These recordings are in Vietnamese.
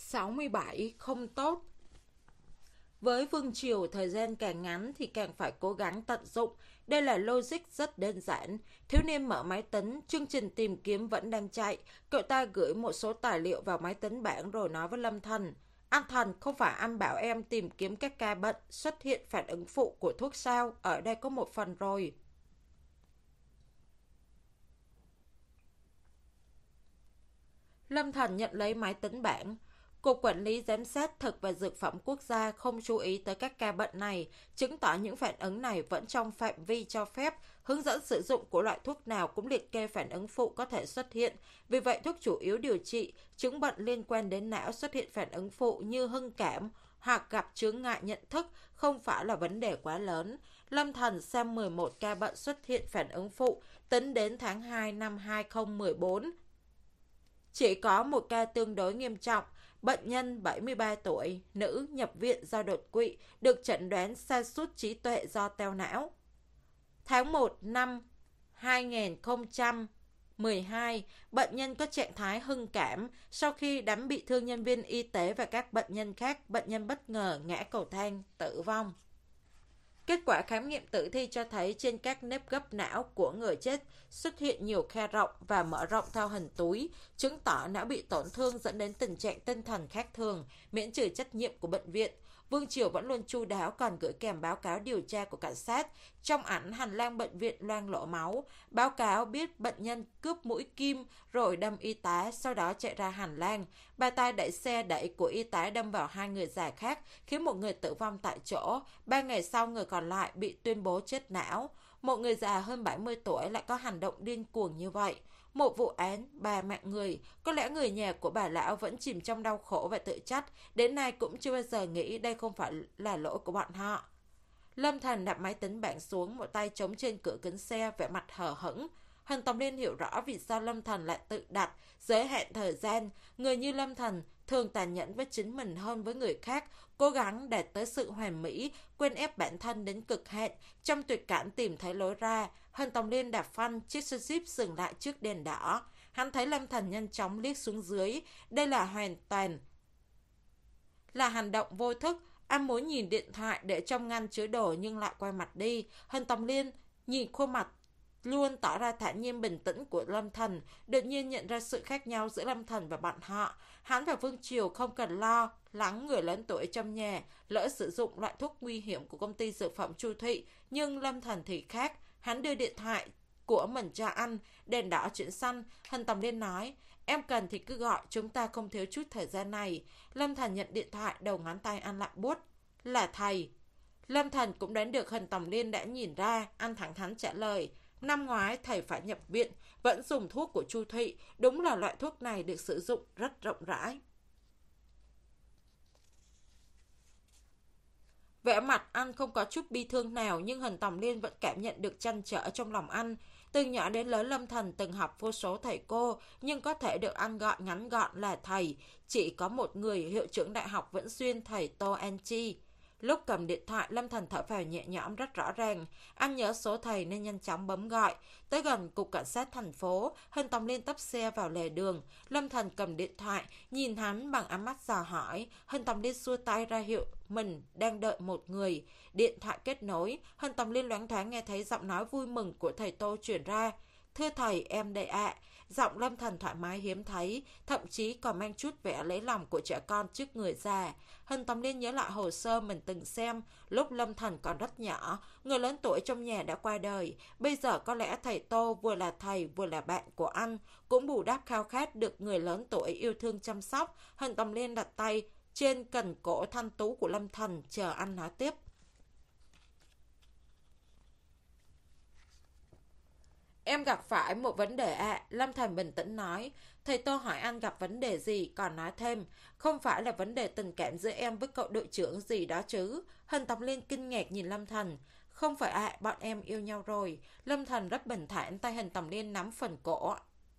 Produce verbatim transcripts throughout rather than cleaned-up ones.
sáu mươi bảy. Không tốt. Với vương triều, thời gian càng ngắn thì càng phải cố gắng tận dụng. Đây là logic rất đơn giản. Thiếu niên mở máy tính, chương trình tìm kiếm vẫn đang chạy. Cậu ta gửi một số tài liệu vào máy tính bảng rồi nói với Lâm Thần. Anh Thần, không phải anh bảo em tìm kiếm các ca bệnh xuất hiện phản ứng phụ của thuốc sao? Ở đây có một phần rồi. Lâm Thần nhận lấy máy tính bảng. Cục Quản lý Giám sát Thực và Dược phẩm Quốc gia không chú ý tới các ca bệnh này, chứng tỏ những phản ứng này vẫn trong phạm vi cho phép. Hướng dẫn sử dụng của loại thuốc nào cũng liệt kê phản ứng phụ có thể xuất hiện. Vì vậy, thuốc chủ yếu điều trị chứng bệnh liên quan đến não xuất hiện phản ứng phụ như hưng cảm hoặc gặp chướng ngại nhận thức không phải là vấn đề quá lớn. Lâm Thần xem mười một ca bệnh xuất hiện phản ứng phụ tính đến tháng hai năm hai nghìn không trăm mười bốn. Chỉ có một ca tương đối nghiêm trọng, bệnh nhân bảy mươi ba tuổi, nữ, nhập viện do đột quỵ, được chẩn đoán sa sút trí tuệ do teo não. Tháng một năm hai nghìn không trăm mười hai, bệnh nhân có trạng thái hưng cảm. Sau khi đánh bị thương nhân viên y tế và các bệnh nhân khác, bệnh nhân bất ngờ ngã cầu thang, tử vong. Kết quả khám nghiệm tử thi cho thấy trên các nếp gấp não của người chết xuất hiện nhiều khe rộng và mở rộng theo hình túi, chứng tỏ não bị tổn thương dẫn đến tình trạng tinh thần khác thường, miễn trừ trách nhiệm của bệnh viện. Vương Triều vẫn luôn chu đáo còn gửi kèm báo cáo điều tra của cảnh sát. Trong ảnh hành lang bệnh viện loang lỗ máu, báo cáo biết bệnh nhân cướp mũi kim rồi đâm y tá, sau đó chạy ra hành lang. Bà ta đẩy xe đẩy của y tá đâm vào hai người già khác, khiến một người tử vong tại chỗ. Ba ngày sau, người còn lại bị tuyên bố chết não. Một người già hơn bảy mươi tuổi lại có hành động điên cuồng như vậy. Một vụ án, ba mạng người, có lẽ người nhà của bà lão vẫn chìm trong đau khổ và tự trách, đến nay cũng chưa bao giờ nghĩ đây không phải là lỗi của bọn họ. Lâm Thần đặt máy tính bảng xuống, một tay chống trên cửa kính xe, vẻ mặt hờ hững. Hân Tòng Liên hiểu rõ vì sao Lâm Thần lại tự đặt giới hạn thời gian. Người như Lâm Thần thường tàn nhẫn với chính mình hơn với người khác, cố gắng đạt tới sự hoàn mỹ, quên ép bản thân đến cực hạn, trong tuyệt cảnh tìm thấy lối ra. Hân Tòng Liên đạp phanh, chiếc xe Jeep dừng lại trước đèn đỏ. Hắn thấy Lâm Thần nhanh chóng liếc xuống dưới. Đây là hoàn toàn là hành động vô thức. Anh muốn nhìn điện thoại để trong ngăn chứa đồ nhưng lại quay mặt đi. Hân Tòng Liên nhìn khuôn mặt luôn tỏ ra thản nhiên bình tĩnh của Lâm Thần, đột nhiên nhận ra sự khác nhau giữa Lâm Thần và bọn họ. Hắn và Vương Triều không cần lo lắng người lớn tuổi trong nhà lỡ sử dụng loại thuốc nguy hiểm của công ty dược phẩm Chu Thụy, nhưng Lâm Thần thì khác. Hắn đưa điện thoại của mình cho anh. Đèn đỏ chuyển xanh. Hân Tòng Liên nói, em cần thì cứ gọi, chúng ta không thiếu chút thời gian này. Lâm Thần nhận điện thoại, đầu ngón tay anh lạnh buốt. Là thầy. Lâm Thần cũng đoán được Hân Tòng Liên đã nhìn ra. Anh thẳng thắn trả lời, năm ngoái thầy phải nhập viện, vẫn dùng thuốc của Chu Thụy. Đúng là loại thuốc này được sử dụng rất rộng rãi. Vẻ mặt anh không có chút bi thương nào, nhưng Hân Tòng Liên vẫn cảm nhận được trăn trở trong lòng anh. Từ nhỏ đến lớn, Lâm Thần từng học vô số thầy cô, nhưng có thể được anh gọi ngắn gọn là thầy. Chỉ có một người, hiệu trưởng đại học Vĩnh Xuyên, thầy Tô An Chi. Lúc cầm điện thoại, Lâm Thần thở phào nhẹ nhõm rất rõ ràng. Anh nhớ số thầy nên nhanh chóng bấm gọi. Tới gần cục cảnh sát thành phố, Hân Tòng Liên tấp xe vào lề đường. Lâm Thần cầm điện thoại, nhìn hắn bằng ánh mắt dò hỏi. Hân Tòng Liên xua tay ra hiệu mình đang đợi một người. Điện thoại kết nối, Hân Tòng Liên loáng thoáng nghe thấy giọng nói vui mừng của thầy Tô truyền ra. Thưa thầy, em đây ạ. À. Giọng Lâm Thần thoải mái hiếm thấy, thậm chí còn mang chút vẻ lấy lòng của trẻ con trước người già. Hân Tòng Liên nhớ lại hồ sơ mình từng xem, lúc Lâm Thần còn rất nhỏ, người lớn tuổi trong nhà đã qua đời. Bây giờ có lẽ thầy Tô vừa là thầy vừa là bạn của anh, cũng bù đắp khao khát được người lớn tuổi yêu thương chăm sóc. Hân Tòng Liên đặt tay trên cần cổ thanh tú của Lâm Thần, chờ anh nói tiếp. Em gặp phải một vấn đề ạ, à. Lâm Thần bình tĩnh nói. Thầy Tô hỏi anh gặp vấn đề gì, còn nói thêm, không phải là vấn đề tình cảm giữa em với cậu đội trưởng gì đó chứ. Hân Tòng Liên kinh ngạc nhìn Lâm Thần. Không phải ạ, à, bọn em yêu nhau rồi. Lâm Thần rất bình thản, tay Hân Tòng Liên nắm phần cổ.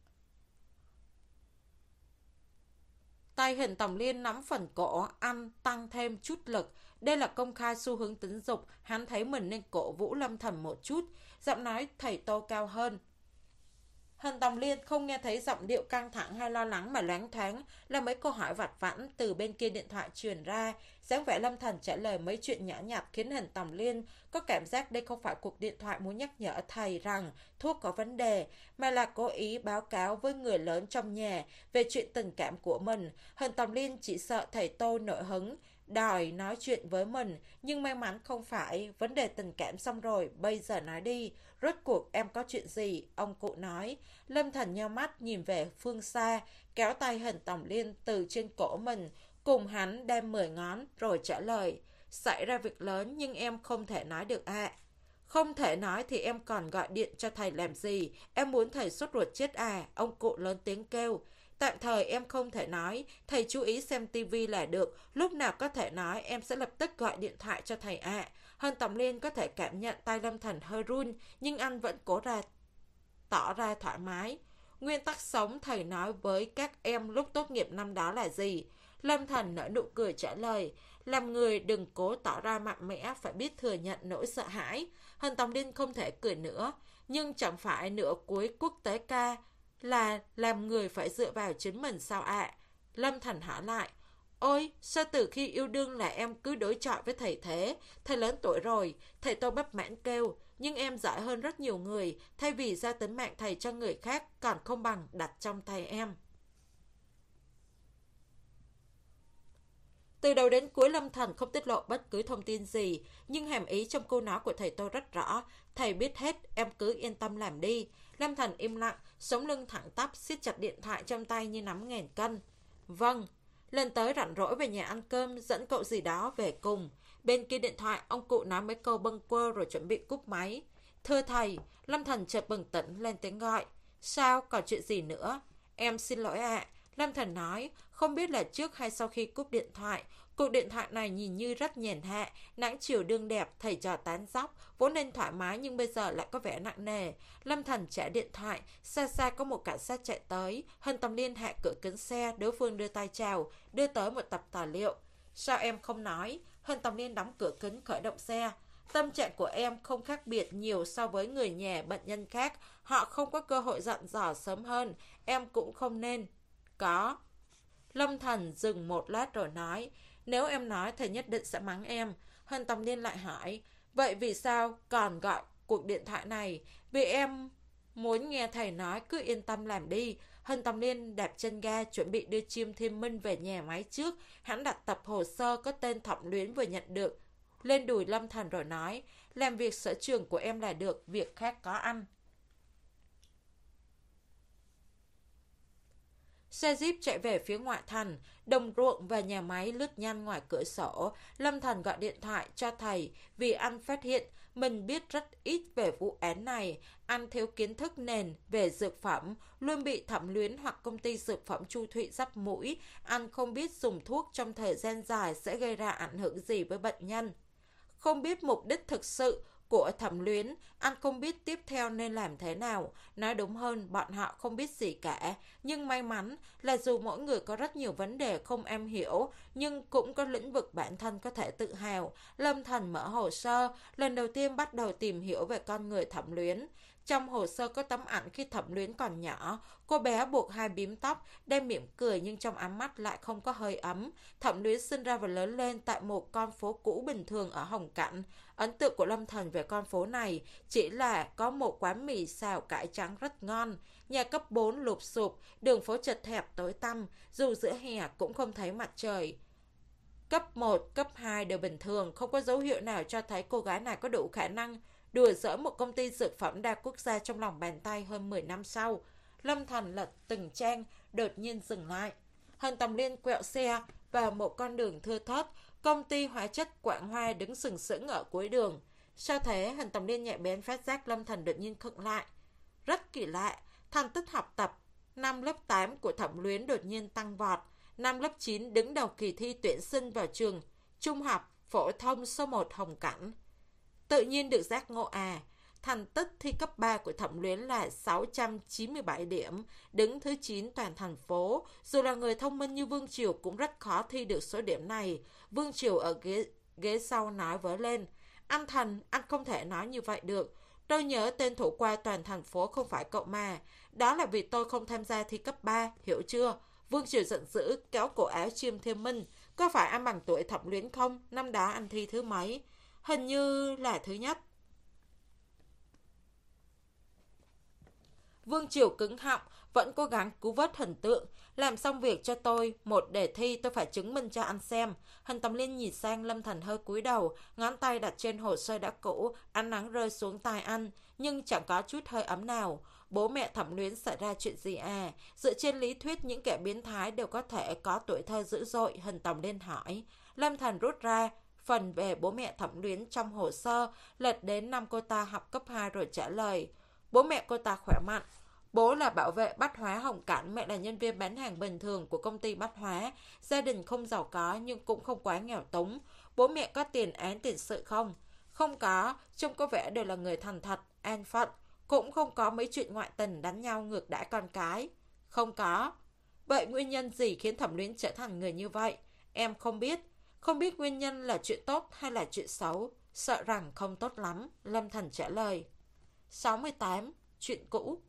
Tay Hân Tòng Liên nắm phần cổ, anh tăng thêm chút lực. Đây là công khai xu hướng tính dục, hắn thấy mình nên cổ vũ Lâm Thần một chút. Giọng nói thầy Tô cao hơn. Hân Tòng Liên không nghe thấy giọng điệu căng thẳng hay lo lắng mà loáng thoáng là mấy câu hỏi vặt vãnh từ bên kia điện thoại truyền ra. Dáng vẻ Lâm Thần trả lời mấy chuyện nhỏ nhặt khiến Hân Tòng Liên có cảm giác đây không phải cuộc điện thoại muốn nhắc nhở thầy rằng thuốc có vấn đề, mà là cố ý báo cáo với người lớn trong nhà về chuyện tình cảm của mình. Hân Tòng Liên chỉ sợ thầy Tô nổi hứng, đòi nói chuyện với mình, nhưng may mắn không phải. Vấn đề tình cảm xong rồi, bây giờ nói đi, rốt cuộc em có chuyện gì? Ông cụ nói. Lâm Thần nheo mắt nhìn về phương xa, kéo tay Hân Tòng Liên từ trên cổ mình, cùng hắn đem mười ngón rồi trả lời. Xảy ra việc lớn nhưng em không thể nói được ạ. À. Không thể nói thì em còn gọi điện cho thầy làm gì? Em muốn thầy sốt ruột chết à? Ông cụ lớn tiếng kêu. Tạm thời em không thể nói, thầy chú ý xem tivi là được, lúc nào có thể nói em sẽ lập tức gọi điện thoại cho thầy ạ. À. Hân Tòng Liên có thể cảm nhận tay Lâm Thần hơi run, nhưng anh vẫn cố ra tỏ ra thoải mái. Nguyên tắc sống thầy nói với các em lúc tốt nghiệp năm đó là gì? Lâm Thần nở nụ cười trả lời, làm người đừng cố tỏ ra mạnh mẽ, phải biết thừa nhận nỗi sợ hãi. Hân Tòng Liên không thể cười nữa, nhưng chẳng phải nửa cuối quốc tế ca là làm người phải dựa vào chính mình sao ạ? À? Lâm Thần hỏi lại, ôi, sao từ khi yêu đương là em cứ đối chọi với thầy thế? Thầy lớn tuổi rồi, thầy Tô bất mãn kêu, nhưng em giỏi hơn rất nhiều người, thay vì giao tính mạng thầy cho người khác còn không bằng đặt trong tay em. Từ đầu đến cuối Lâm Thần không tiết lộ bất cứ thông tin gì, nhưng hàm ý trong câu nói của thầy Tô rất rõ, thầy biết hết, em cứ yên tâm làm đi. Lâm Thần im lặng, sống lưng thẳng tắp, siết chặt điện thoại trong tay như nắm ngàn cân. Vâng, lần tới rảnh rỗi về nhà ăn cơm, dẫn cậu gì đó về cùng. Bên kia điện thoại, ông cụ nói mấy câu bâng quơ rồi chuẩn bị cúp máy. Thưa thầy, Lâm Thần chợt bừng tỉnh lên tiếng gọi. Sao, còn chuyện gì nữa? Em xin lỗi ạ. À. Lâm Thần nói, không biết là trước hay sau khi cúp điện thoại. Cuộc điện thoại này nhìn như rất nhàn hạ, nắng chiều đương đẹp, thầy trò tán dóc, vốn nên thoải mái nhưng bây giờ lại có vẻ nặng nề. Lâm Thần trả điện thoại, xa xa có một cảnh sát chạy tới. Hân Tòng Liên hạ cửa kính xe, đối phương đưa tay chào, đưa tới một tập tài liệu. Sao em không nói? Hân Tòng Liên đóng cửa kính khởi động xe. Tâm trạng của em không khác biệt nhiều so với người nhà bệnh nhân khác. Họ không có cơ hội dặn dò sớm hơn. Em cũng không nên. Có. Lâm Thần dừng một lát rồi nói, nếu em nói thầy nhất định sẽ mắng em. Hân Tòng Liên lại hỏi, vậy vì sao còn gọi cuộc điện thoại này? Vì em muốn nghe thầy nói, cứ yên tâm làm đi. Hân Tòng Liên đạp chân ga chuẩn bị đưa Chim Thiên Minh về nhà máy trước. Hắn đặt tập hồ sơ có tên Thẩm Luyến vừa nhận được lên đùi Lâm Thần rồi nói, làm việc sở trường của em là được, việc khác có ăn. Xe Jeep chạy về phía ngoại thành, đồng ruộng và nhà máy lướt nhanh ngoài cửa sổ. Lâm Thần gọi điện thoại cho thầy vì anh phát hiện mình biết rất ít về vụ án này. Anh thiếu kiến thức nền về dược phẩm, luôn bị Thẩm Luyến hoặc công ty dược phẩm Chu Thụy dắt mũi. Anh không biết dùng thuốc trong thời gian dài sẽ gây ra ảnh hưởng gì với bệnh nhân. Không biết mục đích thực sự của Thẩm Luyến, anh không biết tiếp theo nên làm thế nào. Nói đúng hơn, bọn họ không biết gì cả. Nhưng may mắn là dù mỗi người có rất nhiều vấn đề không em hiểu, nhưng cũng có lĩnh vực bản thân có thể tự hào. Lâm Thần mở hồ sơ, lần đầu tiên bắt đầu tìm hiểu về con người Thẩm Luyến. Trong hồ sơ có tấm ảnh khi Thẩm Luyến còn nhỏ, cô bé buộc hai bím tóc, đang mỉm cười nhưng trong ám mắt lại không có hơi ấm. Thẩm Luyến sinh ra và lớn lên tại một con phố cũ bình thường ở Hồng Cảnh. Ấn tượng của Lâm Thần về con phố này chỉ là có một quán mì xào cải trắng rất ngon, nhà cấp bốn lụp sụp, đường phố chật hẹp tối tăm, dù giữa hè cũng không thấy mặt trời. Cấp một, cấp hai đều bình thường, không có dấu hiệu nào cho thấy cô gái này có đủ khả năng đùa giỡn một công ty dược phẩm đa quốc gia trong lòng bàn tay hơn mười năm sau. Lâm Thần lật từng trang, đột nhiên dừng lại. Hân Tòng Liên quẹo xe vào một con đường thưa thớt, công ty hóa chất Quảng Hoa đứng sừng sững ở cuối đường. Sao thế? Hân Tòng Liên nhạy bén phát giác Lâm Thần đột nhiên khựng lại. Rất kỳ lạ, thành tích học tập năm lớp tám của Thẩm Luyến đột nhiên tăng vọt. Năm lớp chín đứng đầu kỳ thi tuyển sinh vào trường Trung học phổ thông số một Hồng Cảnh. Tự nhiên được giác ngộ à. Thành tích thi cấp ba của Thẩm Luyến là sáu trăm chín mươi bảy điểm, đứng thứ chín toàn thành phố. Dù là người thông minh như Vương Triều cũng rất khó thi được số điểm này. Vương Triều ở ghế, ghế sau nói với lên, anh Thần, anh không thể nói như vậy được. Tôi nhớ tên thủ khoa toàn thành phố không phải cậu mà. Đó là vì tôi không tham gia thi cấp ba, hiểu chưa? Vương Triều giận dữ, kéo cổ áo Chiêm Thiên Minh. Có phải anh bằng tuổi Thẩm Luyến không? Năm đó anh thi thứ mấy? Hình như là thứ nhất. Vương Triều cứng họng, vẫn cố gắng cứu vớt hình tượng. Làm xong việc cho tôi, một đề thi tôi phải chứng minh cho anh xem. Hình Tầm Liên nhìn sang Lâm Thành hơi cúi đầu, ngón tay đặt trên hồ sơ đã cũ, ánh nắng rơi xuống tai anh, nhưng chẳng có chút hơi ấm nào. Bố mẹ Thẩm Luyến xảy ra chuyện gì à? Dựa trên lý thuyết những kẻ biến thái đều có thể có tuổi thơ dữ dội, Hình Tầm Liên hỏi. Lâm Thành rút ra phần về bố mẹ Thẩm Luyến trong hồ sơ, lật đến năm cô ta học cấp hai rồi trả lời. Bố mẹ cô ta khỏe mạnh. Bố là bảo vệ bách hóa Hồng Cảnh, mẹ là nhân viên bán hàng bình thường của công ty bách hóa. Gia đình không giàu có nhưng cũng không quá nghèo túng. Bố mẹ có tiền án tiền sự không? Không có, trông có vẻ đều là người thành thật, an phận. Cũng không có mấy chuyện ngoại tình đánh nhau ngược đãi con cái. Không có. Vậy nguyên nhân gì khiến Thẩm Luyến trở thành người như vậy? Em không biết. Không biết nguyên nhân là chuyện tốt hay là chuyện xấu. Sợ rằng không tốt lắm, Lâm Thành trả lời. sáu mươi tám. Chuyện cũ.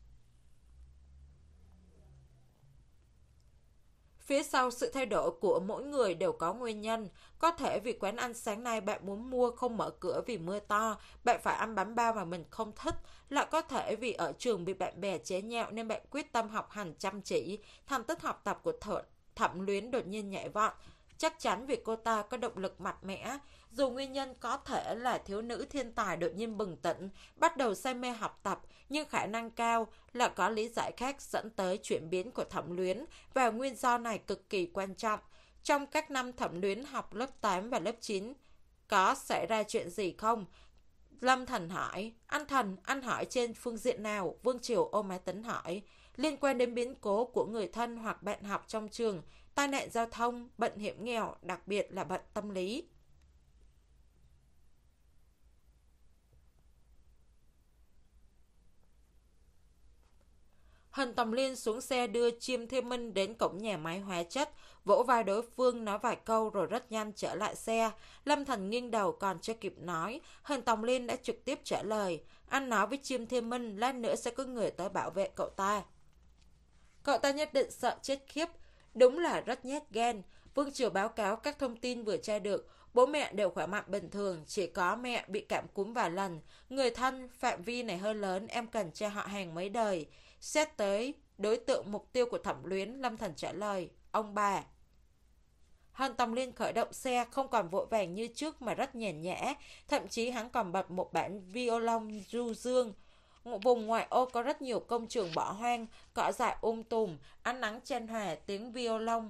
Phía sau sự thay đổi của mỗi người đều có nguyên nhân. Có thể vì quán ăn sáng nay bạn muốn mua không mở cửa vì mưa to, bạn phải ăn bánh bao mà mình không thích. Lại có thể vì ở trường bị bạn bè chế nhạo nên bạn quyết tâm học hành chăm chỉ. Thành tích học tập của Thợ, Thẩm Luyến đột nhiên nhảy vọt. Chắc chắn vì cô ta có động lực mạnh mẽ. Dù nguyên nhân có thể là thiếu nữ thiên tài đột nhiên bừng tỉnh, bắt đầu say mê học tập, nhưng khả năng cao là có lý giải khác dẫn tới chuyển biến của Thẩm Luyến, và nguyên do này cực kỳ quan trọng. Trong các năm Thẩm Luyến học lớp tám và lớp chín, có xảy ra chuyện gì không? Lâm Thành hỏi. Anh Thành, anh hỏi trên phương diện nào? Vương Triều ôm máy tính hỏi. Liên quan đến biến cố của người thân hoặc bạn học trong trường, tai nạn giao thông, bệnh hiểm nghèo, đặc biệt là bệnh tâm lý. Hình Tầm Liên xuống xe đưa Chiêm Thiên Minh đến cổng nhà máy hóa chất, vỗ vai đối phương nói vài câu rồi rất nhanh trở lại xe. Lâm Thành nghiêng đầu còn chưa kịp nói, Hình Tầm Liên đã trực tiếp trả lời. Anh nói với Chiêm Thiên Minh, lát nữa sẽ có người tới bảo vệ cậu ta. Cậu ta nhất định sợ chết khiếp, đúng là rất nhát gan. Vương Triều báo cáo các thông tin vừa tra được, bố mẹ đều khỏe mạnh bình thường, chỉ có mẹ bị cảm cúm vài lần. Người thân, phạm vi này hơi lớn, em cần tra họ hàng mấy đời. Xét tới đối tượng mục tiêu của Thẩm Luyến, Lâm Thần trả lời, ông bà. Hàn Tầm Liên khởi động xe không còn vội vàng như trước mà rất nhàn nhã, thậm chí hắn còn bật một bản violon du dương. Vùng ngoại ô có rất nhiều công trường bỏ hoang, cỏ dại um tùm, ánh nắng chen hòa tiếng violon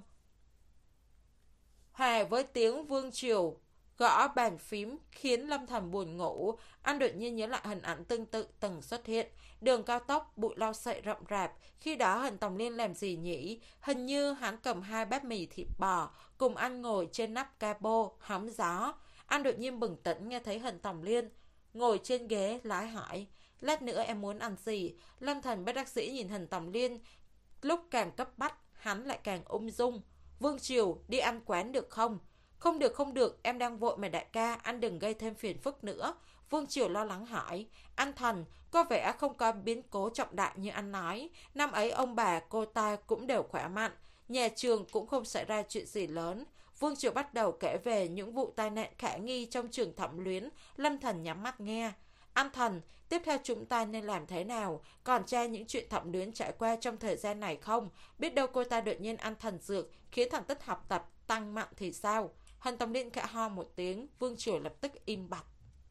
hòa với tiếng Vương Triều gõ bàn phím khiến Lâm Thần buồn ngủ. Anh đột nhiên nhớ lại hình ảnh tương tự từng xuất hiện. Đường cao tốc, bụi lau sậy rậm rạp. Khi đó Hình Tòng Liên làm gì nhỉ? Hình như hắn cầm hai bát mì thịt bò, cùng anh ngồi trên nắp capo, hóng gió. Anh đột nhiên bừng tỉnh nghe thấy Hình Tòng Liên ngồi trên ghế lái hỏi. Lát nữa em muốn ăn gì? Lâm Thần bất đắc dĩ nhìn Hình Tòng Liên. Lúc càng cấp bách, hắn lại càng ung dung. Vương Triều, đi ăn quán được không? Không được không được, em đang vội mà đại ca, anh đừng gây thêm phiền phức nữa. Vương Triều lo lắng hỏi. Anh Thần, có vẻ không có biến cố trọng đại như anh nói. Năm ấy ông bà cô ta cũng đều khỏe mạnh, nhà trường cũng không xảy ra chuyện gì lớn. Vương Triều bắt đầu kể về những vụ tai nạn khả nghi trong trường Thẩm Luyến. Lâm Thần nhắm mắt nghe. Anh Thần, tiếp theo chúng ta nên làm thế nào? Còn tra những chuyện Thẩm Luyến trải qua trong thời gian này không? Biết đâu cô ta đột nhiên ăn thần dược khiến thành tích học tập tăng mạnh thì sao? Hàn Tầm Liên khẽ ho một tiếng, Vương Triều lập tức im bặt.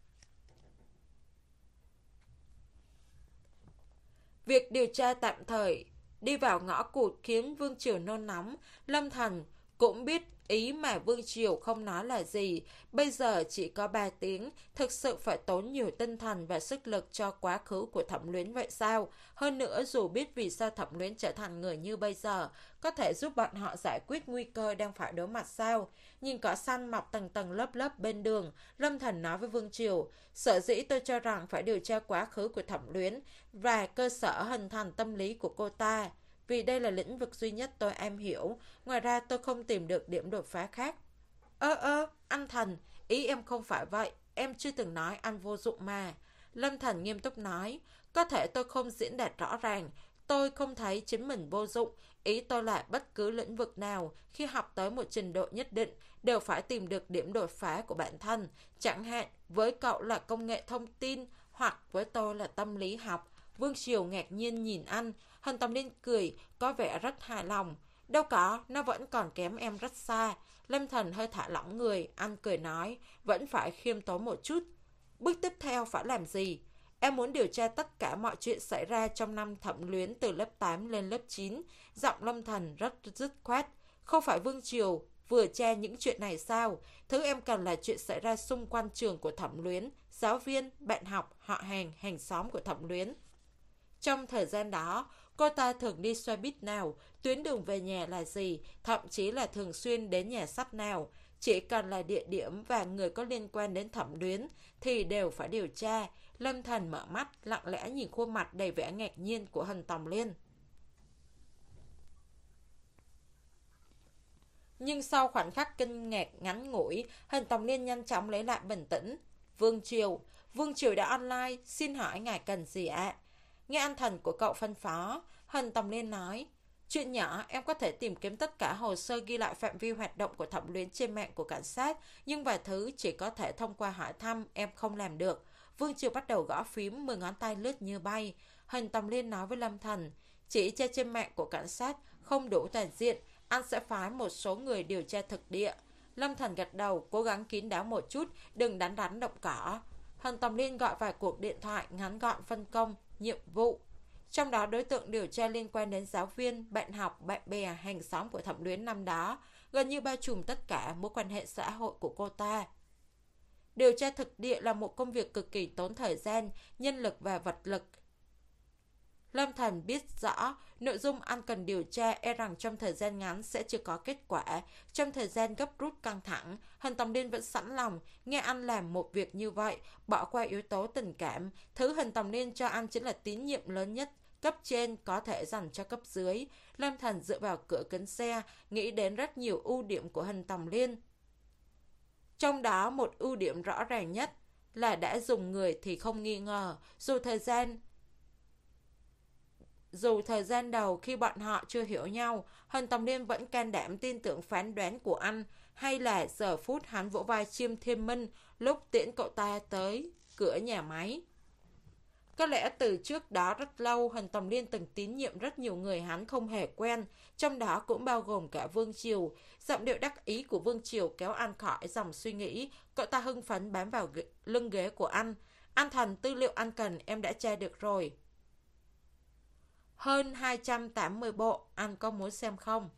Việc điều tra tạm thời đi vào ngõ cụt khiến Vương Triều nôn nóng. Lâm Thần cũng biết ý mà Vương Triều không nói là gì. Bây giờ chỉ có ba tiếng, thực sự phải tốn nhiều tinh thần và sức lực cho quá khứ của Thẩm Luyến vậy sao? Hơn nữa dù biết vì sao Thẩm Luyến trở thành người như bây giờ, có thể giúp bọn họ giải quyết nguy cơ đang phải đối mặt sao? Nhìn cỏ xanh mọc tầng tầng lớp lớp bên đường, Lâm Thần nói với Vương Triều, sở dĩ tôi cho rằng phải điều tra quá khứ của Thẩm Luyến và cơ sở hình thành tâm lý của cô ta. Vì đây là lĩnh vực duy nhất tôi am hiểu, ngoài ra tôi không tìm được điểm đột phá khác. Ơ ơ, anh Thần, ý em không phải vậy, em chưa từng nói anh vô dụng mà. Lâm Thành nghiêm túc nói, có thể tôi không diễn đạt rõ ràng, tôi không thấy chính mình vô dụng. Ý tôi là bất cứ lĩnh vực nào, khi học tới một trình độ nhất định, đều phải tìm được điểm đột phá của bản thân. Chẳng hạn, với cậu là công nghệ thông tin, hoặc với tôi là tâm lý học. Vương Triều ngạc nhiên nhìn anh, Hân Tầm Liên cười, có vẻ rất hài lòng. Đâu có, nó vẫn còn kém em rất xa. Lâm Thành hơi thả lỏng người, anh cười nói, vẫn phải khiêm tốn một chút. Bước tiếp theo phải làm gì? Em muốn điều tra tất cả mọi chuyện xảy ra trong năm thẩm luyến từ lớp tám lên lớp chín. Giọng Lâm Thành rất dứt khoát. Không phải Vương Triều vừa tra những chuyện này sao? Thứ em cần là chuyện xảy ra xung quanh trường của thẩm luyến, giáo viên, bạn học, họ hàng, hàng xóm của thẩm luyến. Trong thời gian đó, cô ta thường đi xe buýt nào, tuyến đường về nhà là gì, thậm chí là thường xuyên đến nhà sách nào. Chỉ cần là địa điểm và người có liên quan đến thẩm luyến thì đều phải điều tra. Lâm Thành mở mắt, lặng lẽ nhìn khuôn mặt đầy vẻ ngạc nhiên của Hân Tòng Liên. Nhưng sau khoảnh khắc kinh ngạc ngắn ngủi, Hân Tòng Liên nhanh chóng lấy lại bình tĩnh. Vương Triều, Vương Triều đã online, xin hỏi ngài cần gì ạ? À? Nghe anh thần của cậu phân phó, Hân Tòng Liên nói, chuyện nhỏ em có thể tìm kiếm tất cả hồ sơ ghi lại phạm vi hoạt động của thẩm luyến trên mạng của cảnh sát, nhưng vài thứ chỉ có thể thông qua hỏi thăm, em không làm được. Vương Triều bắt đầu gõ phím, mười ngón tay lướt như bay. Hân Tòng Liên nói với Lâm Thần, chỉ tra trên mạng của cảnh sát không đủ toàn diện, anh sẽ phái một số người điều tra thực địa. Lâm Thần gật đầu, cố gắng kín đáo một chút, đừng đánh đánh động cỏ. Hân Tòng Liên gọi vài cuộc điện thoại ngắn gọn phân công, nhiệm vụ. Trong đó đối tượng điều tra liên quan đến giáo viên, bạn học, bạn bè, hàng xóm của thẩm luyến năm đó, gần như bao trùm tất cả mối quan hệ xã hội của cô ta. Điều tra thực địa là một công việc cực kỳ tốn thời gian, nhân lực và vật lực. Lâm Thần biết rõ nội dung anh cần điều tra e rằng trong thời gian ngắn sẽ chưa có kết quả. Trong thời gian gấp rút căng thẳng, Hân Tòng Liên vẫn sẵn lòng nghe anh làm một việc như vậy, bỏ qua yếu tố tình cảm. Thứ Hân Tòng Liên cho anh chính là tín nhiệm lớn nhất cấp trên có thể dành cho cấp dưới. Lâm Thần dựa vào cửa kính xe, nghĩ đến rất nhiều ưu điểm của Hân Tòng Liên. Trong đó một ưu điểm rõ ràng nhất là đã dùng người thì không nghi ngờ, dù thời gian Dù thời gian đầu khi bọn họ chưa hiểu nhau, Hân Tòng Liên vẫn can đảm tin tưởng phán đoán của anh, hay là giờ phút hắn vỗ vai Chiêm Thiên Minh lúc tiễn cậu ta tới cửa nhà máy. Có lẽ từ trước đó rất lâu, Hân Tòng Liên từng tín nhiệm rất nhiều người hắn không hề quen, trong đó cũng bao gồm cả Vương Triều. Giọng điệu đắc ý của Vương Triều kéo anh khỏi dòng suy nghĩ, cậu ta hưng phấn bám vào ghế, lưng ghế của anh. Anh Thần, tư liệu anh cần em đã tra được rồi. Hơn hai trăm tám mươi bộ, anh có muốn xem không?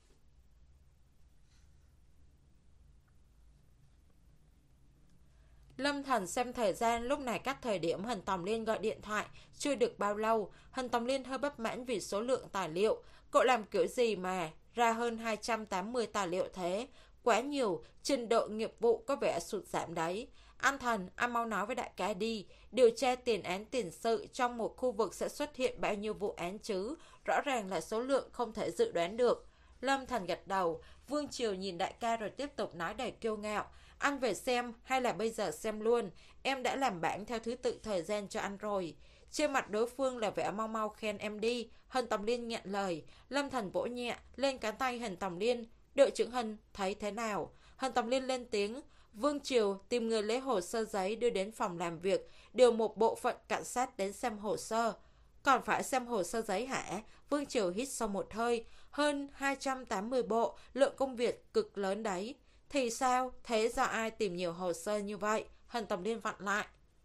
Lâm Thần xem thời gian, lúc này cách thời điểm Hân Tòng Liên gọi điện thoại chưa được bao lâu. Hân Tòng Liên hơi bất mãn vì số lượng tài liệu. Cậu làm kiểu gì mà ra hơn hai trăm tám mươi tài liệu thế? Quá nhiều, trình độ nghiệp vụ có vẻ sụt giảm đấy. Anh Thần, anh mau nói với đại ca đi. Điều tra tiền án tiền sự trong một khu vực sẽ xuất hiện bao nhiêu vụ án chứ? Rõ ràng là số lượng không thể dự đoán được. Lâm Thần gật đầu. Vương Triều nhìn đại ca rồi tiếp tục nói đầy kiêu ngạo. Anh về xem hay là bây giờ xem luôn? Em đã làm bảng theo thứ tự thời gian cho anh rồi. Trên mặt đối phương là vẻ mau mau khen em đi. Hân Tòng Liên nhận lời. Lâm Thần vỗ nhẹ lên cánh tay Hân Tòng Liên. Đội trưởng Hân thấy thế nào? Hân Tòng Liên lên tiếng. Vương Triều tìm người lấy hồ sơ giấy đưa đến phòng làm việc, điều một bộ phận cảnh sát đến xem hồ sơ. Còn phải xem hồ sơ giấy hả? Vương Triều hít sâu một hơi. Hơn hai trăm tám mươi bộ, lượng công việc cực lớn đấy. Thì sao? Thế do ai tìm nhiều hồ sơ như vậy? Hân Tòng Liên vặn lại.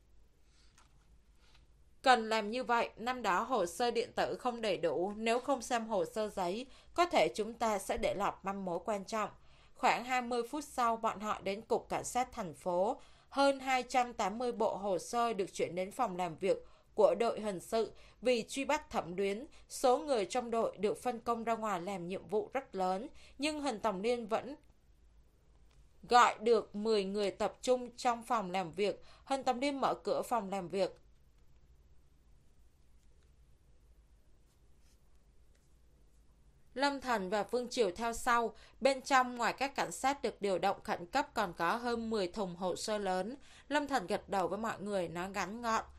Cần làm như vậy, năm đó hồ sơ điện tử không đầy đủ, nếu không xem hồ sơ giấy, có thể chúng ta sẽ để lọt manh mối quan trọng. Khoảng hai mươi phút sau, bọn họ đến cục cảnh sát thành phố. Hơn hai trăm tám mươi bộ hồ sơ được chuyển đến phòng làm việc của đội hình sự. Vì truy bắt thẩm luyến, số người trong đội được phân công ra ngoài làm nhiệm vụ rất lớn, nhưng Hân Tòng Liên vẫn gọi được mười người tập trung trong phòng làm việc. Hân Tòng Liên mở cửa phòng làm việc. Lâm Thần và Vương Triều theo sau. Bên trong, ngoài các cảnh sát được điều động khẩn cấp, còn có hơn mười thùng hồ sơ lớn. Lâm Thần gật đầu với mọi người, nói ngắn gọn.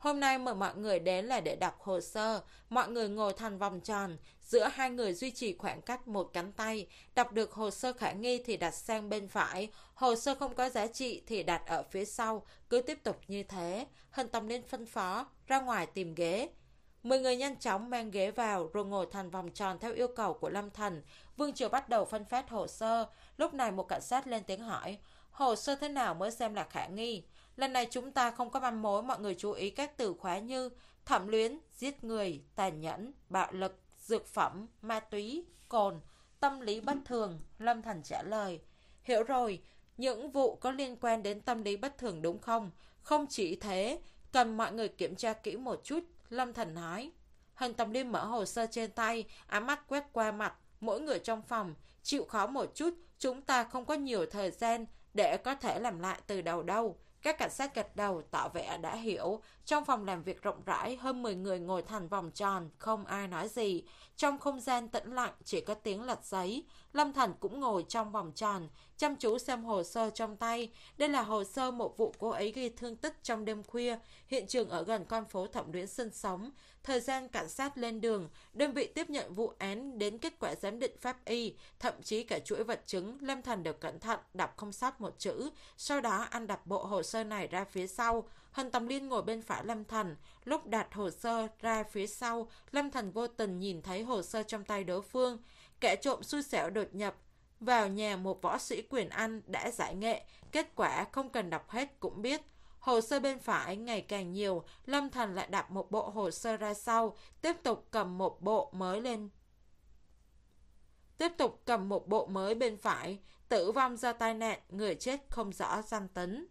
Hôm nay mời mọi người đến là để đọc hồ sơ. Mọi người ngồi thành vòng tròn, giữa hai người duy trì khoảng cách một cánh tay. Đọc được hồ sơ khả nghi thì đặt sang bên phải, hồ sơ không có giá trị thì đặt ở phía sau. Cứ tiếp tục như thế. Hân Tầm Liên phân phó, ra ngoài tìm ghế. Mười người nhanh chóng mang ghế vào rồi ngồi thành vòng tròn theo yêu cầu của Lâm Thần. Vương Triều bắt đầu phân phát hồ sơ. Lúc này một cảnh sát lên tiếng hỏi, hồ sơ thế nào mới xem là khả nghi? Lần này chúng ta không có manh mối, mọi người chú ý các từ khóa như thẩm luyến, giết người, tàn nhẫn, bạo lực, dược phẩm, ma túy, cồn, tâm lý bất thường. Lâm Thần trả lời, hiểu rồi, những vụ có liên quan đến tâm lý bất thường đúng không? Không chỉ thế, cần mọi người kiểm tra kỹ một chút. Lâm Thần nói. Hân Tầm Liên mở hồ sơ trên tay, ám mắt quét qua mặt mỗi người trong phòng. Chịu khó một chút, chúng ta không có nhiều thời gian để có thể làm lại từ đầu đâu. Các cảnh sát gật đầu tỏ vẻ đã hiểu. Trong phòng làm việc rộng rãi, hơn mười người ngồi thành vòng tròn, không ai nói gì. Trong không gian tĩnh lặng chỉ có tiếng lật giấy. Lâm Thần cũng ngồi trong vòng tròn, chăm chú xem hồ sơ trong tay. Đây là hồ sơ một vụ cô ấy gây thương tích trong đêm khuya. Hiện trường ở gần con phố Thẩm Luyến sinh sống. Thời gian cảnh sát lên đường, đơn vị tiếp nhận vụ án đến kết quả giám định pháp y, thậm chí cả chuỗi vật chứng. Lâm Thần đều cẩn thận, đọc không sót một chữ. Sau đó anh đặt bộ hồ sơ này ra phía sau. Hân Tầm Liên ngồi bên phải Lâm Thần. Lúc đặt hồ sơ ra phía sau, Lâm Thần vô tình nhìn thấy hồ sơ trong tay đối phương. Kẻ trộm xui xẻo đột nhập vào nhà một võ sĩ quyền Anh đã giải nghệ. Kết quả không cần đọc hết cũng biết. Hồ sơ bên phải ngày càng nhiều, Lâm Thần lại đặt một bộ hồ sơ ra sau, tiếp tục cầm một bộ mới lên. Tiếp tục cầm một bộ mới bên phải, tử vong do tai nạn, người chết không rõ danh tính.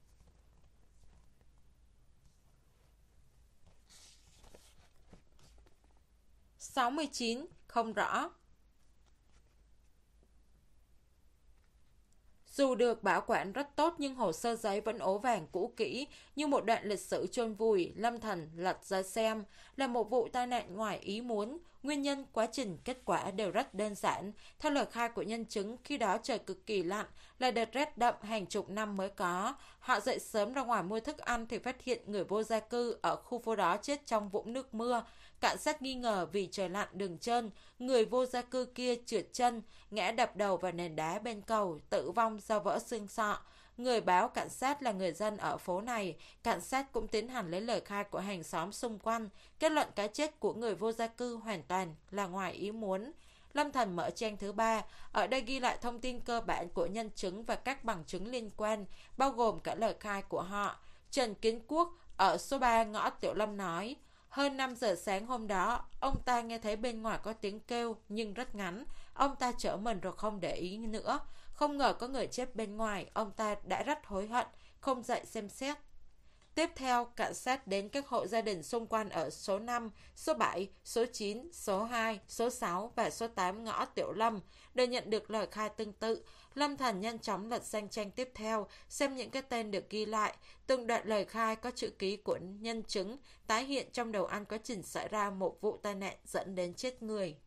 sáu mươi chín. Không rõ. Dù được bảo quản rất tốt nhưng hồ sơ giấy vẫn ố vàng cũ kỹ, như một đoạn lịch sử chôn vùi. Lâm Thần lật ra xem, là một vụ tai nạn ngoài ý muốn. Nguyên nhân, quá trình, kết quả đều rất đơn giản. Theo lời khai của nhân chứng, khi đó trời cực kỳ lạnh, là đợt rét đậm hàng chục năm mới có. Họ dậy sớm ra ngoài mua thức ăn thì phát hiện người vô gia cư ở khu phố đó chết trong vũng nước mưa. Cảnh sát nghi ngờ vì trời lạnh đường trơn, người vô gia cư kia trượt chân, ngã đập đầu vào nền đá bên cầu, tử vong do vỡ xương sọ. Người báo cảnh sát là người dân ở phố này. Cảnh sát cũng tiến hành lấy lời khai của hàng xóm xung quanh, kết luận cái chết của người vô gia cư hoàn toàn là ngoài ý muốn. Lâm Thần mở trang thứ ba, ở đây ghi lại thông tin cơ bản của nhân chứng và các bằng chứng liên quan, bao gồm cả lời khai của họ. Trần Kiến Quốc ở số ba ngõ Tiểu Lâm nói, hơn năm giờ sáng hôm đó, ông ta nghe thấy bên ngoài có tiếng kêu nhưng rất ngắn. Ông ta trở mình rồi không để ý nữa. Không ngờ có người chết bên ngoài, ông ta đã rất hối hận, không dậy xem xét. Tiếp theo, cảnh sát đến các hộ gia đình xung quanh ở số năm, số bảy, số chín, số hai, số sáu và số tám ngõ Tiểu Lâm đều nhận được lời khai tương tự. Lâm Thần nhanh chóng lật sang trang tiếp theo, xem những cái tên được ghi lại. Từng đoạn lời khai có chữ ký của nhân chứng, tái hiện trong đầu anh quá trình xảy ra một vụ tai nạn dẫn đến chết người.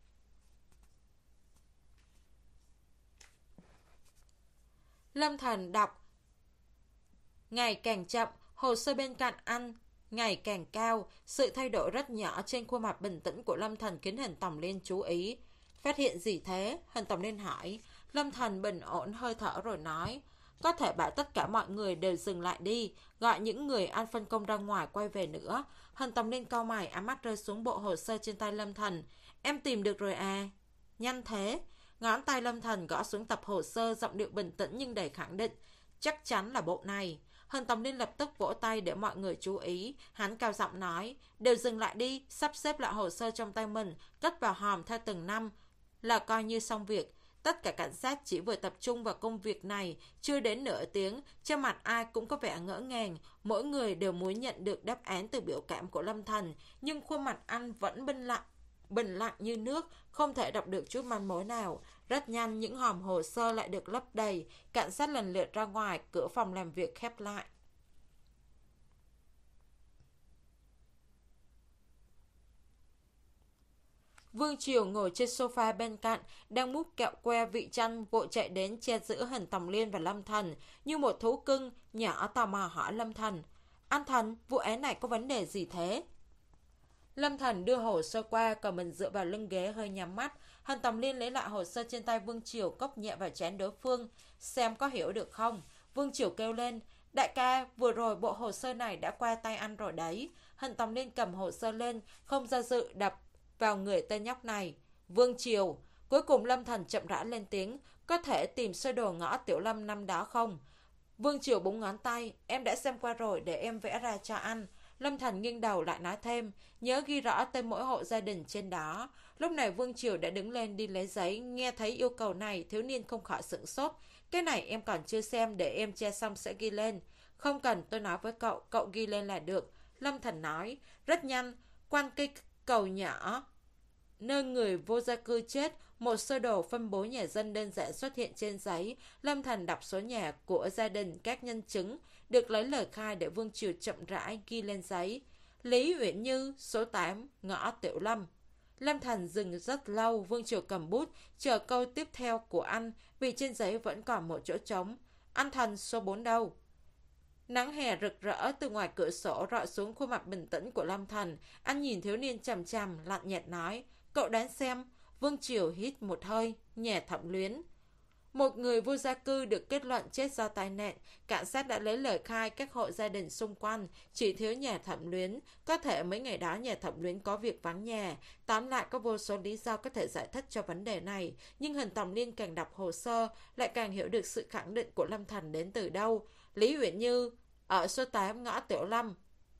Lâm Thần đọc ngày càng chậm, hồ sơ bên cạnh anh ngày càng cao. Sự thay đổi rất nhỏ trên khuôn mặt bình tĩnh của Lâm Thần khiến Hân Tầm Liên chú ý. Phát hiện gì thế? Hân Tầm Liên hỏi. Lâm Thần bình ổn hơi thở rồi nói, có thể bảo tất cả mọi người đều dừng lại đi, gọi những người anh phân công ra ngoài quay về nữa. Hân Tầm Liên cau mày, ánh mắt rơi xuống bộ hồ sơ trên tay Lâm Thần. Em tìm được rồi à? Nhanh thế. Ngón tay Lâm Thần gõ xuống tập hồ sơ, giọng điệu bình tĩnh nhưng đầy khẳng định. Chắc chắn là bộ này. Hân Tầm Liên lập tức vỗ tay để mọi người chú ý. Hắn cao giọng nói, đều dừng lại đi, sắp xếp lại hồ sơ trong tay mình, cất vào hòm theo từng năm, là coi như xong việc. Tất cả cảnh sát chỉ vừa tập trung vào công việc này, chưa đến nửa tiếng, trên mặt ai cũng có vẻ ngỡ ngàng. Mỗi người đều muốn nhận được đáp án từ biểu cảm của Lâm Thần, nhưng khuôn mặt anh vẫn bình lặng, bình lặng như nước, không thể đọc được chút manh mối nào. Rất nhanh những hòm hồ sơ lại được lấp đầy, cảnh sát lần lượt ra ngoài, cửa phòng làm việc khép lại. Vương Triều ngồi trên sofa bên cạnh, đang múc kẹo que vị chanh, vội chạy đến che giữ Hân Tầm Liên và Lâm Thần, như một thú cưng nhỏ tò mò hỏi Lâm Thần, An Thần, vụ án này có vấn đề gì thế? Lâm Thần đưa hồ sơ qua, còn mình dựa vào lưng ghế hơi nhắm mắt. Hàn Tòng Liên lấy lại hồ sơ trên tay Vương Triều, cốc nhẹ vào trán đối phương, xem có hiểu được không. Vương Triều kêu lên, đại ca, vừa rồi bộ hồ sơ này đã qua tay anh rồi đấy. Hàn Tòng Liên cầm hồ sơ lên, không do dự đập vào người tên nhóc này. Vương Triều, cuối cùng Lâm Thần chậm rãi lên tiếng, có thể tìm sơ đồ ngõ Tiểu Lâm năm đó không? Vương Triều búng ngón tay, em đã xem qua rồi, để em vẽ ra cho anh. Lâm Thần nghiêng đầu lại nói thêm, nhớ ghi rõ tên mỗi hộ gia đình trên đó. Lúc này Vương Triều đã đứng lên đi lấy giấy, nghe thấy yêu cầu này, thiếu niên không khỏi sửng sốt. Cái này em còn chưa xem, để em che xong sẽ ghi lên. Không cần, tôi nói với cậu, cậu ghi lên là được. Lâm Thần nói, rất nhanh, quan cây cầu nhỏ nơi người vô gia cư chết, một sơ đồ phân bố nhà dân đơn giản xuất hiện trên giấy. Lâm Thần đọc số nhà của gia đình, các nhân chứng được lấy lời khai để Vương Triều chậm rãi ghi lên giấy. Lý Uyển Như, số tám, ngõ Tiểu Lâm. Lâm Thần dừng rất lâu, Vương Triều cầm bút, chờ câu tiếp theo của anh, vì trên giấy vẫn còn một chỗ trống. Anh Thần, số bốn đâu? Nắng hè rực rỡ từ ngoài cửa sổ rọi xuống khuôn mặt bình tĩnh của Lâm Thần. Anh nhìn thiếu niên chằm chằm, lạnh nhạt nói, cậu đoán xem. Vương Triều hít một hơi, nhà Thẩm Luyến. Một người vô gia cư được kết luận chết do tai nạn. Cảnh sát đã lấy lời khai các hộ gia đình xung quanh, chỉ thiếu nhà Thẩm Luyến. Có thể mấy ngày đó nhà Thẩm Luyến có việc vắng nhà. Tóm lại có vô số lý do có thể giải thích cho vấn đề này. Nhưng Hàn Tòng Liên càng đọc hồ sơ, lại càng hiểu được sự khẳng định của Lâm Thần đến từ đâu. Lý Uyển Như, ở số tám ngõ Tiểu Lâm,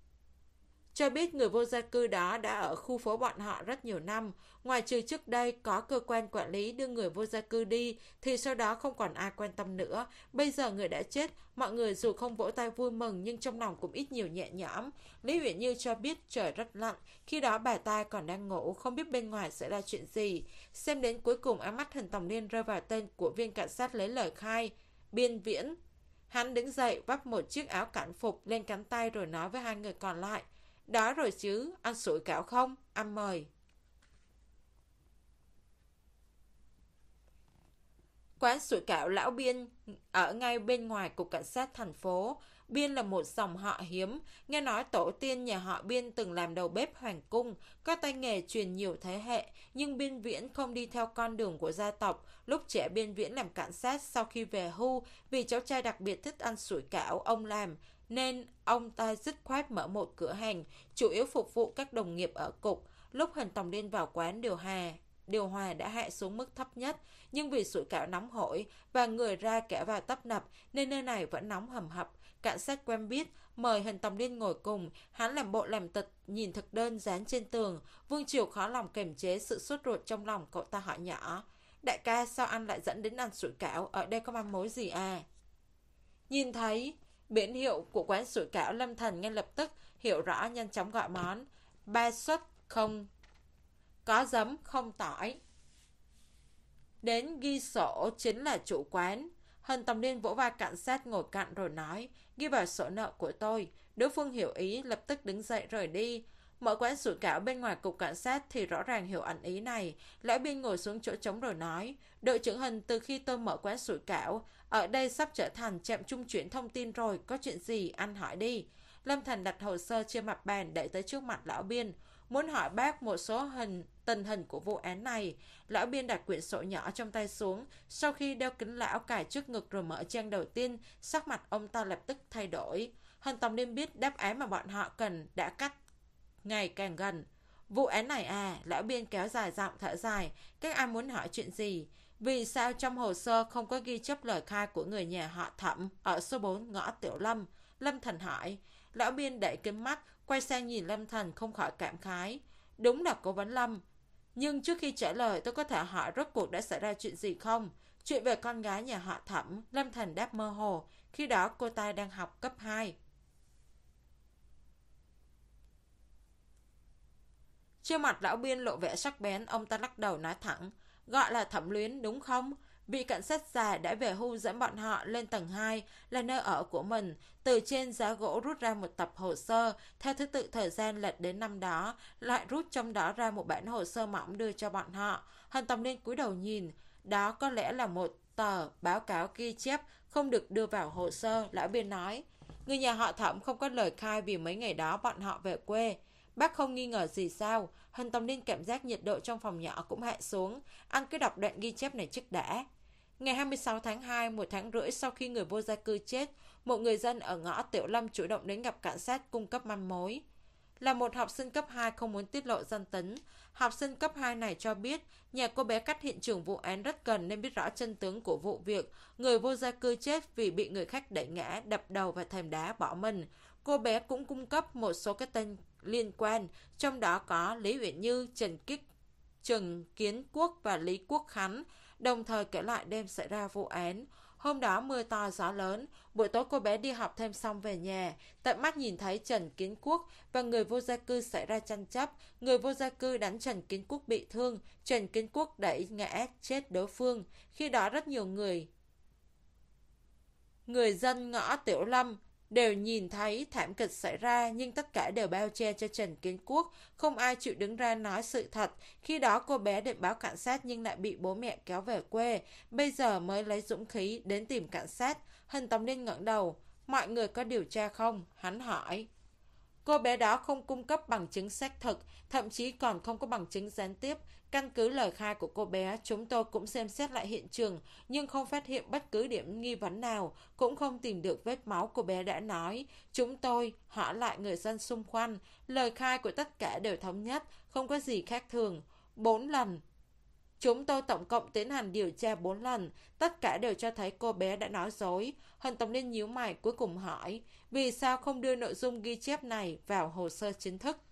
cho biết người vô gia cư đó đã ở khu phố bọn họ rất nhiều năm. Ngoài trừ trước đây có cơ quan quản lý đưa người vô gia cư đi, thì sau đó không còn ai quan tâm nữa. Bây giờ người đã chết, mọi người dù không vỗ tay vui mừng nhưng trong lòng cũng ít nhiều nhẹ nhõm. Lý Uyển Như cho biết trời rất lạnh, khi đó bà ta còn đang ngủ, không biết bên ngoài sẽ ra chuyện gì. Xem đến cuối cùng ánh mắt Hàn Tòng Liên rơi vào tên của viên cảnh sát lấy lời khai, Biên Viễn. Hắn đứng dậy, vắt một chiếc áo cảnh phục lên cánh tay rồi nói với hai người còn lại, đó rồi chứ, ăn sủi cảo không? Anh mời. Quán sủi cảo Lão Biên ở ngay bên ngoài cục cảnh sát thành phố. Biên là một dòng họ hiếm, nghe nói tổ tiên nhà họ Biên từng làm đầu bếp hoàng cung, có tay nghề truyền nhiều thế hệ, nhưng Biên Viễn không đi theo con đường của gia tộc. Lúc trẻ Biên Viễn làm cảnh sát, sau khi về hưu, vì cháu trai đặc biệt thích ăn sủi cảo ông làm, nên ông ta dứt khoát mở một cửa hàng, chủ yếu phục vụ các đồng nghiệp ở cục. Lúc Hàn Tòng Liên vào quán điều hòa, điều hòa đã hạ xuống mức thấp nhất, nhưng vì sủi cảo nóng hổi và người ra kẻ vào tấp nập nên nơi này vẫn nóng hầm hập. Cảnh sát quen biết mời Hàn Tòng Liên ngồi cùng, hắn làm bộ làm tịch nhìn thực đơn dán trên tường. Vương Triều khó lòng kiềm chế sự sốt ruột trong lòng, cậu ta hỏi nhỏ, đại ca, sao anh lại dẫn đến ăn sủi cảo, ở đây có manh mối gì à? Nhìn thấy biển hiệu của quán sủi cảo, Lâm Thần ngay lập tức hiểu rõ, nhanh chóng gọi món ba suất không có giấm không tỏi. Đến ghi sổ chính là chủ quán. Hàn Tòng Liên vỗ vai cảnh sát ngồi cạnh rồi nói, ghi vào sổ nợ của tôi. Đối phương hiểu ý, lập tức đứng dậy rời đi. Mở quán sủi cảo bên ngoài cục cảnh sát thì rõ ràng hiểu ẩn ý này. Lão Biên ngồi xuống chỗ trống rồi nói, đội trưởng Hàn, từ khi tôi mở quán sủi cảo, ở đây sắp trở thành trạm trung chuyển thông tin rồi, có chuyện gì anh hỏi đi. Lâm Thành đặt hồ sơ trên mặt bàn đẩy tới trước mặt lão Biên, muốn hỏi bác một số hình tình hình của vụ án này. Lão Biên đặt quyển sổ nhỏ trong tay xuống, sau khi đeo kính lão cài trước ngực rồi mở trang đầu tiên, sắc mặt ông ta lập tức thay đổi. Hàn Tòng Liên biết đáp án mà bọn họ cần đã cắt ngày càng gần. Vụ án này à? Lão Biên kéo dài giọng thở dài, các anh muốn hỏi chuyện gì? Vì sao trong hồ sơ không có ghi chép lời khai của người nhà họ Thẩm ở số bốn ngõ Tiểu Lâm? Lâm Thành hỏi. Lão Biên đẩy kính mắt, quay sang nhìn Lâm Thành không khỏi cảm khái. Đúng là cố vấn Lâm. Nhưng trước khi trả lời, tôi có thể hỏi rốt cuộc đã xảy ra chuyện gì không? Chuyện về con gái nhà họ Thẩm. Lâm Thành đáp mơ hồ. Khi đó cô ta đang học cấp hai. Trên mặt lão Biên lộ vẻ sắc bén, ông ta lắc đầu nói thẳng, gọi là Thẩm Luyến đúng không? Vị cảnh sát già đã về hưu dẫn bọn họ lên tầng hai là nơi ở của mình, từ trên giá gỗ rút ra một tập hồ sơ, theo thứ tự thời gian lệch đến năm đó, lại rút trong đó ra một bản hồ sơ mỏng đưa cho bọn họ. Hàn Tòng Liên cúi đầu nhìn, đó có lẽ là một tờ báo cáo ghi chép không được đưa vào hồ sơ. Lão Biên nói, Người nhà họ Thẩm không có lời khai vì mấy ngày đó bọn họ về quê. Bác không nghi ngờ gì sao? Hình Tòng Niên cảm giác nhiệt độ trong phòng nhỏ cũng hạ xuống. Anh cứ đọc đoạn ghi chép này trước đã. Ngày hai mươi sáu tháng hai, một tháng rưỡi sau khi người vô gia cư chết, một người dân ở ngõ Tiểu Lâm chủ động đến gặp cảnh sát cung cấp manh mối. Là một học sinh cấp hai không muốn tiết lộ danh tính, học sinh cấp hai này cho biết nhà cô bé cách hiện trường vụ án rất gần nên biết rõ chân tướng của vụ việc. Người vô gia cư chết vì bị người khác đẩy ngã, đập đầu và thềm đá bỏ mình. Cô bé cũng cung cấp một số cái tên liên quan, trong đó có Lý Uyển Như, Trần Kích, Trần Kiến Quốc và Lý Quốc Khánh, đồng thời kể lại đêm xảy ra vụ án. Hôm đó mưa to gió lớn, buổi tối cô bé đi học thêm xong về nhà, tận mắt nhìn thấy Trần Kiến Quốc và người vô gia cư xảy ra tranh chấp, người vô gia cư đánh Trần Kiến Quốc bị thương, Trần Kiến Quốc đẩy ngã chết đối phương. Khi đó rất nhiều người người dân ngõ Tiểu Lâm đều nhìn thấy thảm kịch xảy ra, nhưng tất cả đều bao che cho Trần Kiến Quốc, không ai chịu đứng ra nói sự thật. Khi đó cô bé định báo cảnh sát nhưng lại bị bố mẹ kéo về quê, bây giờ mới lấy dũng khí đến tìm cảnh sát. Hình Tòng Niên ngẩng đầu. Mọi người có điều tra không? Hắn hỏi. Cô bé đó không cung cấp bằng chứng xác thực, thậm chí còn không có bằng chứng gián tiếp. Căn cứ lời khai của cô bé, chúng tôi cũng xem xét lại hiện trường, nhưng không phát hiện bất cứ điểm nghi vấn nào, cũng không tìm được vết máu cô bé đã nói. Chúng tôi hỏi lại người dân xung quanh, lời khai của tất cả đều thống nhất, không có gì khác thường. Bốn lần. Chúng tôi tổng cộng tiến hành điều tra bốn lần, tất cả đều cho thấy cô bé đã nói dối. Hình Tòng Niên nhíu mày cuối cùng hỏi, vì sao không đưa nội dung ghi chép này vào hồ sơ chính thức?